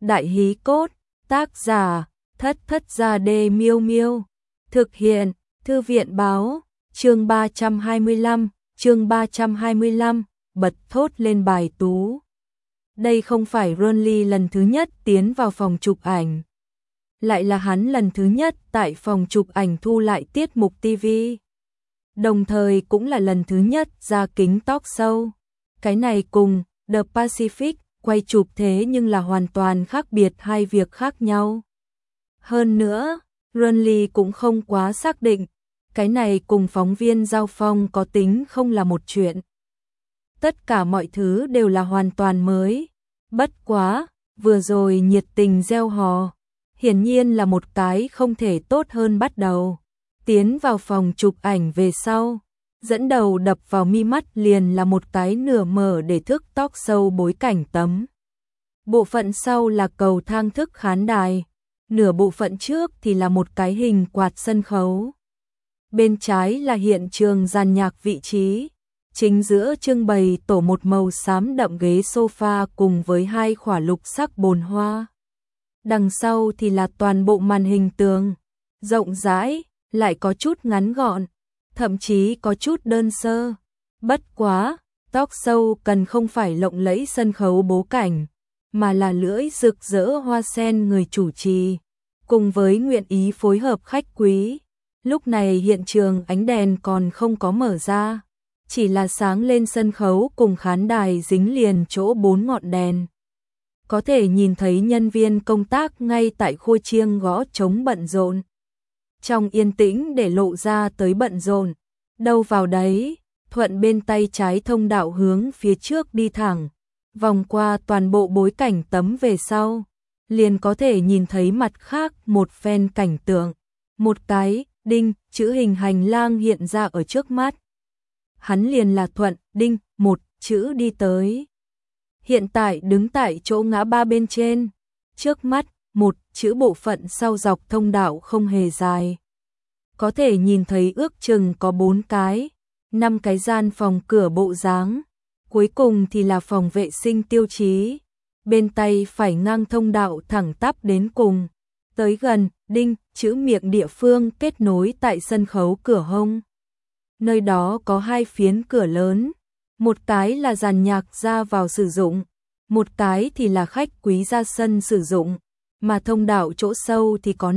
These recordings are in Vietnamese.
Đại hí cốt, tác giả, Thất Thất Gia Đê Miêu Miêu. Thực hiện, Thư viện báo, chương 325, bật thốt lên bài tú. Đây không phải Ronly lần thứ nhất tiến vào phòng chụp ảnh. Lại là hắn lần thứ nhất tại phòng chụp ảnh thu lại tiết mục TV. Đồng thời cũng là lần thứ nhất ra kính talk show. Cái này cùng The Pacific quay chụp thế nhưng là hoàn toàn khác biệt hai việc khác nhau. Hơn nữa, Ronly cũng không quá xác định, cái này cùng phóng viên giao phong có tính không là một chuyện. Tất cả mọi thứ đều là hoàn toàn mới. Bất quá, vừa rồi nhiệt tình gieo hò, hiển nhiên là một cái không thể tốt hơn bắt đầu. Tiến vào phòng chụp ảnh về sau, dẫn đầu đập vào mi mắt liền là một cái nửa mở để thức talk show bối cảnh tấm. Bộ phận sau là cầu thang thức khán đài, nửa bộ phận trước thì là một cái hình quạt sân khấu. Bên trái là hiện trường dàn nhạc vị trí, chính giữa trưng bày tổ một màu xám đậm ghế sofa cùng với hai khỏa lục sắc bồn hoa. Đằng sau thì là toàn bộ màn hình tường, rộng rãi, lại có chút ngắn gọn, thậm chí có chút đơn sơ. Bất quá, talk show cần không phải lộng lẫy sân khấu bố cảnh, mà là lưỡi rực rỡ hoa sen người chủ trì, cùng với nguyện ý phối hợp khách quý. Lúc này hiện trường ánh đèn còn không có mở ra, chỉ là sáng lên sân khấu cùng khán đài dính liền chỗ 4 ngọn đèn. Có thể nhìn thấy nhân viên công tác ngay tại khua chiêng gõ trống bận rộn. Trong yên tĩnh để lộ ra tới bận rộn, đâu vào đấy, thuận bên tay trái thông đạo hướng phía trước đi thẳng, vòng qua toàn bộ bối cảnh tấm về sau, liền có thể nhìn thấy mặt khác một phen cảnh tượng, một cái đinh chữ hình hành lang hiện ra ở trước mắt. Hắn liền là thuận đinh một chữ đi tới. Hiện tại đứng tại chỗ ngã ba bên trên, trước mắt một chữ bộ phận sau dọc thông đạo không hề dài. Có thể nhìn thấy ước chừng có 4 cái, 5 cái gian phòng cửa bộ dáng, cuối cùng thì là phòng vệ sinh tiêu chí. Bên tay phải ngang thông đạo thẳng tắp đến cùng, tới gần đinh chữ miệng địa phương kết nối tại sân khấu cửa hông. Nơi đó có 2 phiến cửa lớn, một cái là dàn nhạc ra vào sử dụng, một cái thì là khách quý ra sân sử dụng, mà thông đạo chỗ sâu thì có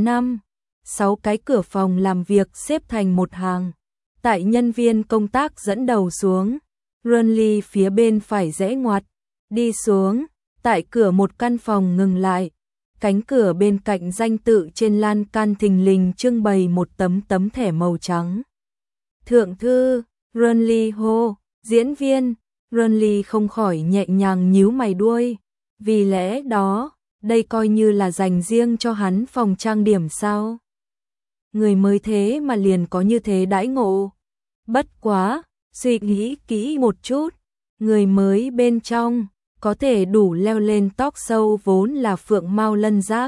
5-6 cái cửa phòng làm việc xếp thành một hàng. Tại nhân viên công tác dẫn đầu xuống, Ronly phía bên phải rẽ ngoặt, đi xuống, tại cửa một căn phòng ngừng lại. Cánh cửa bên cạnh danh tự trên lan can thình lình trưng bày một tấm thẻ màu trắng. Thượng thư, Ronly hô, diễn viên, Ronly không khỏi nhẹ nhàng nhíu mày đuôi. Vì lẽ đó, đây coi như là dành riêng cho hắn phòng trang điểm sao? Người mới thế mà liền có như thế đãi ngộ. Bất quá, suy nghĩ kỹ một chút, người mới bên trong có thể đủ leo lên talk show vốn là phượng mao lân giác.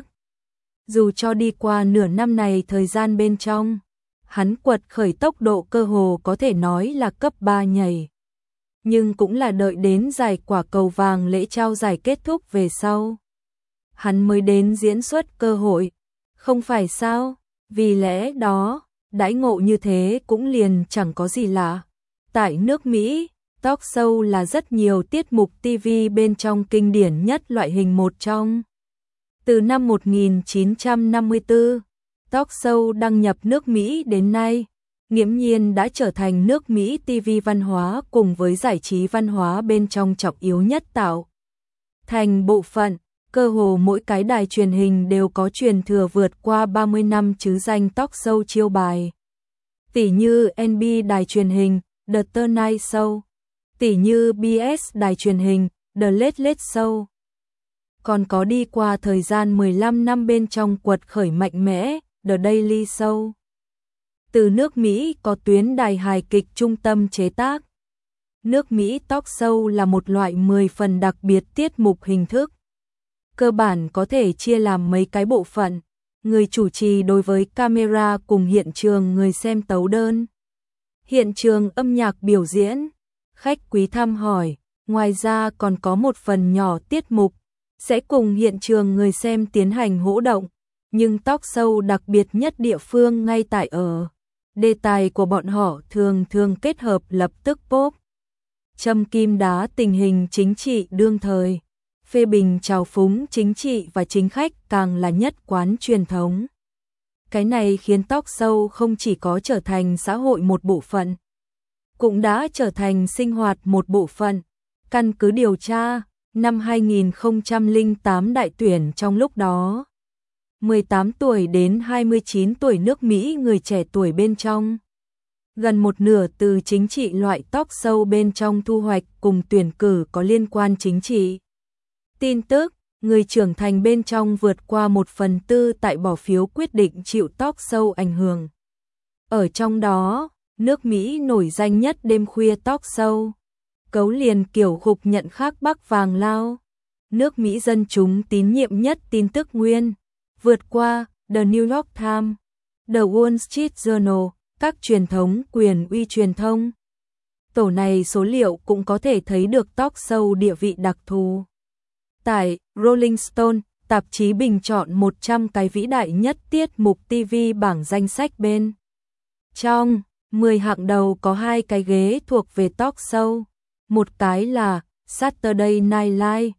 Dù cho đi qua nửa năm này thời gian bên trong, hắn quật khởi tốc độ cơ hồ có thể nói là cấp 3 nhảy. Nhưng cũng là đợi đến giải quả cầu vàng lễ trao giải kết thúc về sau, hắn mới đến diễn xuất cơ hội, không phải sao? Vì lẽ đó, đãi ngộ như thế cũng liền chẳng có gì lạ. Tại nước Mỹ, talk show là rất nhiều tiết mục TV bên trong kinh điển nhất loại hình một trong. Từ năm 1954, talk show đăng nhập nước Mỹ đến nay, nghiễm nhiên đã trở thành nước Mỹ TV văn hóa cùng với giải trí văn hóa bên trong trọng yếu nhất tạo thành bộ phận. Cơ hồ mỗi cái đài truyền hình đều có truyền thừa vượt qua 30 năm chứ danh talk show chiêu bài. Tỷ như NB đài truyền hình, The Tonight Show. Tỷ như BS đài truyền hình, The Late Late Show. Còn có đi qua thời gian 15 năm bên trong quật khởi mạnh mẽ, The Daily Show. Từ nước Mỹ có tuyến đài hài kịch trung tâm chế tác. Nước Mỹ talk show là một loại 10 phần đặc biệt tiết mục hình thức. Cơ bản có thể chia làm mấy cái bộ phận, người chủ trì đối với camera cùng hiện trường người xem tấu đơn. Hiện trường âm nhạc biểu diễn, khách quý thăm hỏi, ngoài ra còn có một phần nhỏ tiết mục, sẽ cùng hiện trường người xem tiến hành hỗ động, nhưng talk show đặc biệt nhất địa phương ngay tại ở. Đề tài của bọn họ thường thường kết hợp lập tức pop, châm kim đá tình hình chính trị đương thời, phê bình trào phúng chính trị và chính khách càng là nhất quán truyền thống. Cái này khiến talk show không chỉ có trở thành xã hội một bộ phận, cũng đã trở thành sinh hoạt một bộ phận. Căn cứ điều tra, năm 2008 đại tuyển trong lúc đó, 18 tuổi đến 29 tuổi nước Mỹ người trẻ tuổi bên trong, gần một nửa từ chính trị loại talk show bên trong thu hoạch cùng tuyển cử có liên quan chính trị. Tin tức, người trưởng thành bên trong vượt qua 1/4 tại bỏ phiếu quyết định chịu talk show ảnh hưởng. Ở trong đó, nước Mỹ nổi danh nhất đêm khuya talk show, cấu liền kiểu khục nhận khác Bắc vàng lao. Nước Mỹ dân chúng tín nhiệm nhất tin tức nguyên, vượt qua The New York Times, The Wall Street Journal, các truyền thống quyền uy truyền thông. Tổ này số liệu cũng có thể thấy được talk show địa vị đặc thù. Tại Rolling Stone, tạp chí bình chọn 100 cái vĩ đại nhất tiết mục TV bảng danh sách bên trong 10 hạng đầu có 2 cái ghế thuộc về talk show. Một cái là Saturday Night Live,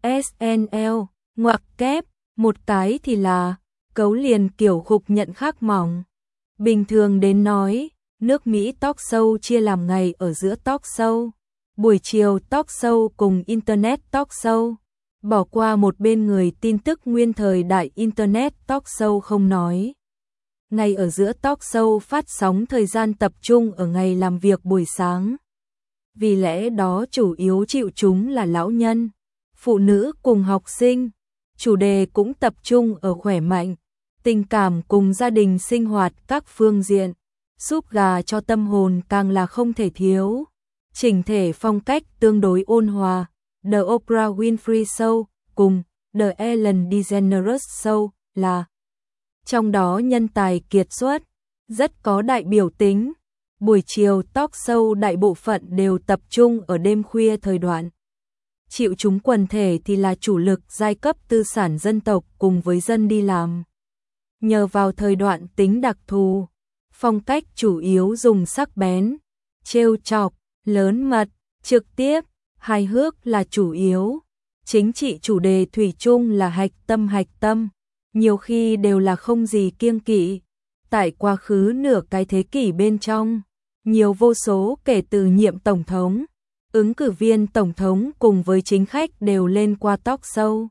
SNL, ngoặc kép, một cái thì là cấu liền kiểu khục nhận khác mỏng. Bình thường đến nói, nước Mỹ talk show chia làm ngày ở giữa talk show, buổi chiều talk show cùng Internet talk show. Bỏ qua một bên người tin tức nguyên thời đại Internet talk show không nói. Ngày ở giữa talk show phát sóng thời gian tập trung ở ngày làm việc buổi sáng. Vì lẽ đó chủ yếu chịu chúng là lão nhân, phụ nữ cùng học sinh. Chủ đề cũng tập trung ở khỏe mạnh, tình cảm cùng gia đình sinh hoạt các phương diện. Súp gà cho tâm hồn càng là không thể thiếu. Chỉnh thể phong cách tương đối ôn hòa. The Oprah Winfrey Show cùng The Ellen DeGeneres Show là trong đó nhân tài kiệt xuất, rất có đại biểu tính. Buổi chiều talk show đại bộ phận đều tập trung ở đêm khuya thời đoạn. Chịu chúng quần thể thì là chủ lực giai cấp tư sản dân tộc cùng với dân đi làm. Nhờ vào thời đoạn tính đặc thù, phong cách chủ yếu dùng sắc bén, trêu chọc, lớn mật, trực tiếp, hài hước là chủ yếu. Chính trị chủ đề thủy chung là hạch tâm, nhiều khi đều là không gì kiêng kỵ. Tại quá khứ nửa cái thế kỷ bên trong, nhiều vô số kể từ nhiệm tổng thống, ứng cử viên tổng thống cùng với chính khách đều lên qua talk show.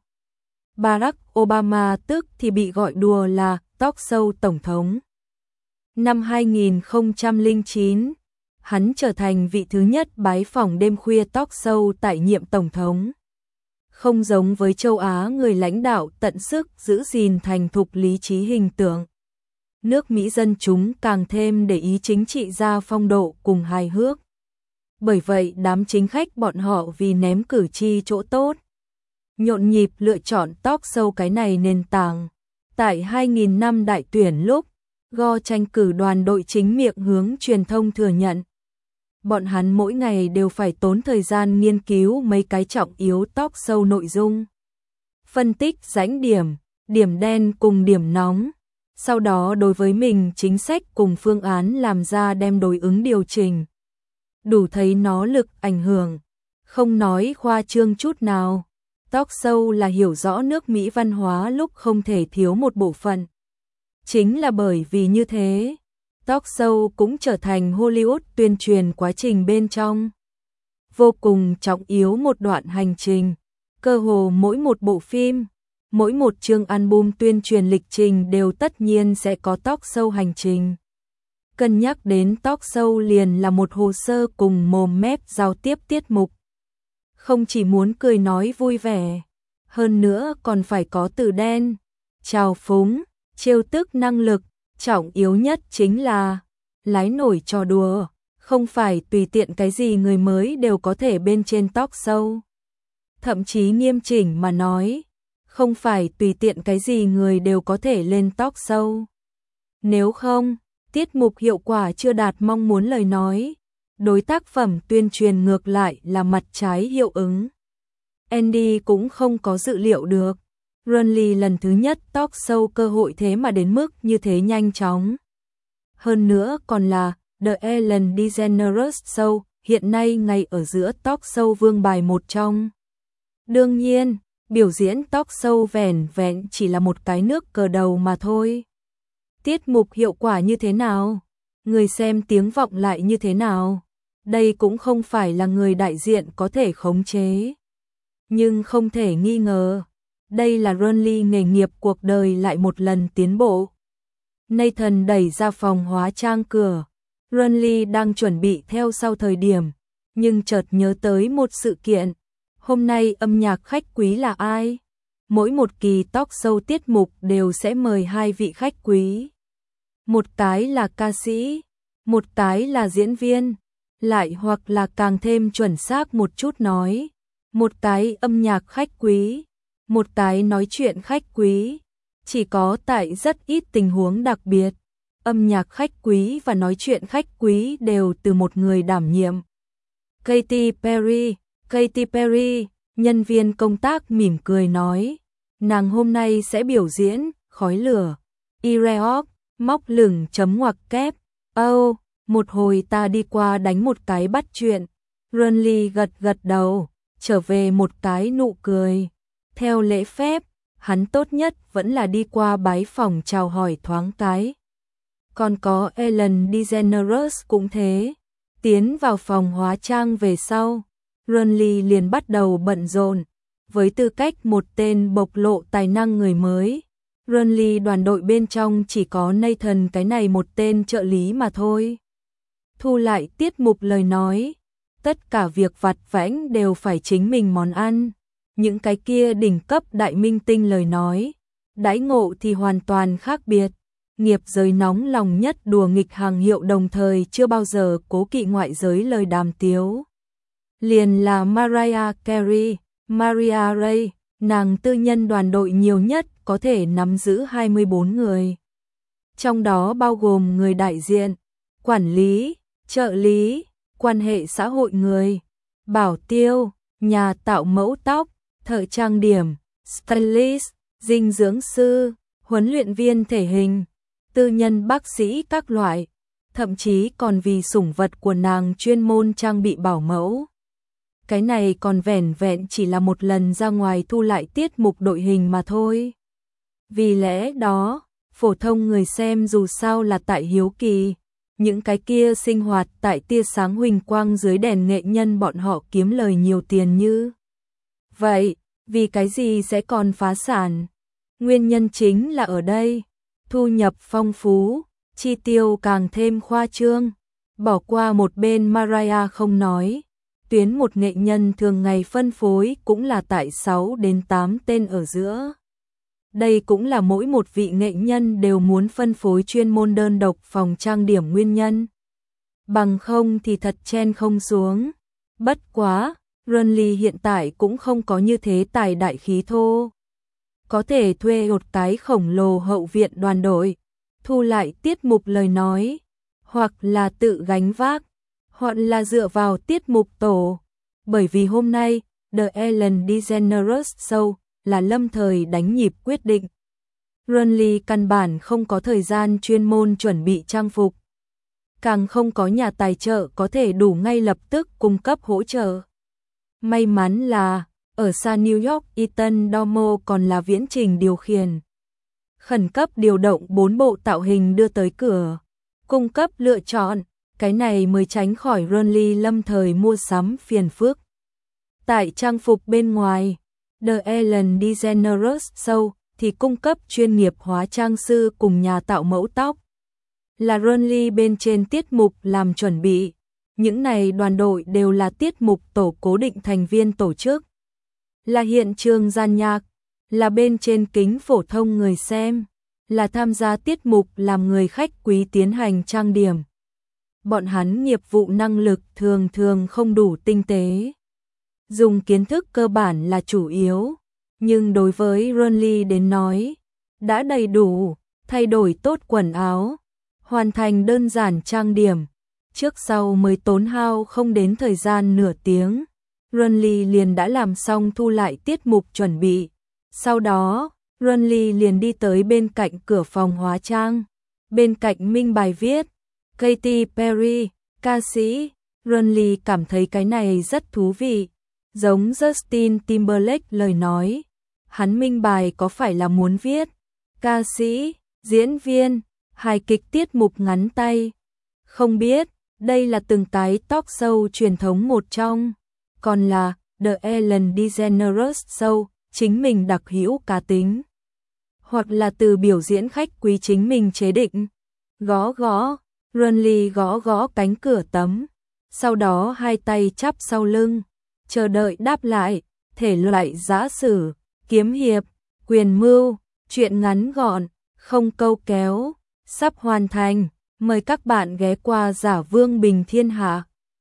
Barack Obama tức thì bị gọi đùa là talk show tổng thống. Năm 2009, hắn trở thành vị thứ nhất bái phỏng đêm khuya talk show tại nhiệm tổng thống. Không giống với châu Á người lãnh đạo tận sức giữ gìn thành thục lý trí hình tượng. Nước Mỹ dân chúng càng thêm để ý chính trị gia phong độ cùng hài hước. Bởi vậy đám chính khách bọn họ vì ném cử tri chỗ tốt, nhộn nhịp lựa chọn talk show cái này nền tảng. Tại 2000 năm đại tuyển lúc, Go tranh cử đoàn đội chính miệng hướng truyền thông thừa nhận. Bọn hắn mỗi ngày đều phải tốn thời gian nghiên cứu mấy cái trọng yếu talk show nội dung. Phân tích rãnh điểm, điểm đen cùng điểm nóng. Sau đó đối với mình chính sách cùng phương án làm ra đem đối ứng điều chỉnh. Đủ thấy nó lực ảnh hưởng. Không nói khoa trương chút nào. Talk show là hiểu rõ nước Mỹ văn hóa lúc không thể thiếu một bộ phận. Chính là bởi vì như thế, talk show cũng trở thành Hollywood tuyên truyền quá trình bên trong. Vô cùng trọng yếu một đoạn hành trình. Cơ hồ mỗi một bộ phim, mỗi một chương album tuyên truyền lịch trình đều tất nhiên sẽ có talk show hành trình. Cân nhắc đến talk show liền là một hồ sơ cùng mồm mép giao tiếp tiết mục. Không chỉ muốn cười nói vui vẻ, hơn nữa còn phải có từ đen, trào phúng, trêu tức năng lực, trọng yếu nhất chính là lái nổi trò đùa, không phải tùy tiện cái gì người mới đều có thể bên trên talk show. Thậm chí nghiêm chỉnh mà nói, không phải tùy tiện cái gì người đều có thể lên talk show. Nếu không, tiết mục hiệu quả chưa đạt mong muốn lời nói, đối tác phẩm tuyên truyền ngược lại là mặt trái hiệu ứng. Andy cũng không có dự liệu được. Runley lần thứ nhất talk show cơ hội thế mà đến mức như thế nhanh chóng. Hơn nữa còn là The Ellen DeGeneres Show, hiện nay ngay ở giữa talk show vương bài một trong. Đương nhiên, biểu diễn talk show vẻn vẹn chỉ là một cái nước cờ đầu mà thôi. Tiết mục hiệu quả như thế nào? Người xem tiếng vọng lại như thế nào? Đây cũng không phải là người đại diện có thể khống chế. Nhưng không thể nghi ngờ, đây là Runley nghề nghiệp cuộc đời lại một lần tiến bộ. Nathan đẩy ra phòng hóa trang cửa. Runley đang chuẩn bị theo sau thời điểm, nhưng chợt nhớ tới một sự kiện. Hôm nay âm nhạc khách quý là ai? Mỗi một kỳ talk show tiết mục đều sẽ mời hai vị khách quý. Một cái là ca sĩ, một cái là diễn viên, lại hoặc là càng thêm chuẩn xác một chút nói, một cái âm nhạc khách quý, một cái nói chuyện khách quý. Chỉ có tại rất ít tình huống đặc biệt, âm nhạc khách quý và nói chuyện khách quý đều từ một người đảm nhiệm. Katy Perry, nhân viên công tác mỉm cười nói, nàng hôm nay sẽ biểu diễn Khói lửa, Ireok, móc lửng chấm ngoặc kép. Một hồi ta đi qua đánh một cái bắt chuyện. Runley gật đầu, trở về một cái nụ cười. Theo lễ phép, hắn tốt nhất vẫn là đi qua bái phòng chào hỏi thoáng cái. Còn có Ellen DeGeneres cũng thế. Tiến vào phòng hóa trang về sau, Runley liền bắt đầu bận rộn. Với tư cách một tên bộc lộ tài năng người mới, Runley đoàn đội bên trong chỉ có Nathan cái này một tên trợ lý mà thôi. Thu lại tiết mục lời nói, tất cả việc vặt vãnh đều phải chính mình món ăn. Những cái kia đỉnh cấp đại minh tinh lời nói, đãi ngộ thì hoàn toàn khác biệt. Nghiệp giới nóng lòng nhất đùa nghịch hàng hiệu đồng thời chưa bao giờ cố kỵ ngoại giới lời đàm tiếu. Liền là Mariah Carey, Maria Ray, nàng tư nhân đoàn đội nhiều nhất có thể nắm giữ 24 người. Trong đó bao gồm người đại diện, quản lý, trợ lý, quan hệ xã hội người, bảo tiêu, nhà tạo mẫu tóc, thợ trang điểm, stylist, dinh dưỡng sư, huấn luyện viên thể hình, tư nhân bác sĩ các loại, thậm chí còn vì sủng vật của nàng chuyên môn trang bị bảo mẫu. Cái này còn vẻn vẹn chỉ là một lần ra ngoài thu lại tiết mục đội hình mà thôi. Vì lẽ đó, phổ thông người xem dù sao là tại hiếu kỳ, những cái kia sinh hoạt tại tia sáng huỳnh quang dưới đèn nghệ nhân bọn họ kiếm lời nhiều tiền như vậy, vì cái gì sẽ còn phá sản? Nguyên nhân chính là ở đây, thu nhập phong phú, chi tiêu càng thêm khoa trương. Bỏ qua một bên Mariah không nói, tuyến một nghệ nhân thường ngày phân phối cũng là tại 6 đến 8 tên ở giữa. Đây cũng là mỗi một vị nghệ nhân đều muốn phân phối chuyên môn đơn độc phòng trang điểm nguyên nhân. Bằng không thì thật chen không xuống. Bất quá, Runley hiện tại cũng không có như thế tài đại khí thô. Có thể thuê một cái khổng lồ hậu viện đoàn đội, thu lại tiết mục lời nói, hoặc là tự gánh vác, hoặc là dựa vào tiết mục tổ. Bởi vì hôm nay, The Ellen DeGeneres Show là lâm thời đánh nhịp quyết định. Runley căn bản không có thời gian chuyên môn chuẩn bị trang phục. Càng không có nhà tài trợ có thể đủ ngay lập tức cung cấp hỗ trợ. May mắn là, ở xa New York Ethan Domo còn là viễn trình điều khiển. Khẩn cấp điều động 4 bộ tạo hình đưa tới cửa. Cung cấp lựa chọn, cái này mới tránh khỏi Runley lâm thời mua sắm phiền phức. Tại trang phục bên ngoài, The Ellen DeGeneres Show thì cung cấp chuyên nghiệp hóa trang sư cùng nhà tạo mẫu tóc. Là Runley bên trên tiết mục làm chuẩn bị. Những này đoàn đội đều là tiết mục tổ cố định thành viên tổ chức. Là hiện trường gian nhạc, là bên trên kính phổ thông người xem, là tham gia tiết mục làm người khách quý tiến hành trang điểm. Bọn hắn nghiệp vụ năng lực thường thường không đủ tinh tế. Dùng kiến thức cơ bản là chủ yếu, nhưng đối với Runley đến nói, đã đầy đủ, thay đổi tốt quần áo, hoàn thành đơn giản trang điểm, trước sau mới tốn hao không đến thời gian nửa tiếng. Runly liền đã làm xong thu lại tiết mục chuẩn bị. Sau đó, Runly liền đi tới bên cạnh cửa phòng hóa trang. Bên cạnh minh bài viết, Katy Perry, ca sĩ. Runly cảm thấy cái này rất thú vị. Giống Justin Timberlake lời nói. Hắn minh bài có phải là muốn viết ca sĩ, diễn viên, hài kịch tiết mục ngắn tay? Không biết, đây là từng cái talk show truyền thống một trong. Còn là The Ellen DeGeneres Show, chính mình đặc hữu cá tính. Hoặc là từ biểu diễn khách quý chính mình chế định. Gõ gõ, Runly gõ gõ cánh cửa tấm. Sau đó hai tay chắp sau lưng, chờ đợi đáp lại, thể loại giã sử, kiếm hiệp, quyền mưu, truyện ngắn gọn, không câu kéo, sắp hoàn thành. Mời các bạn ghé qua Giả Vương Bình Thiên Hạ.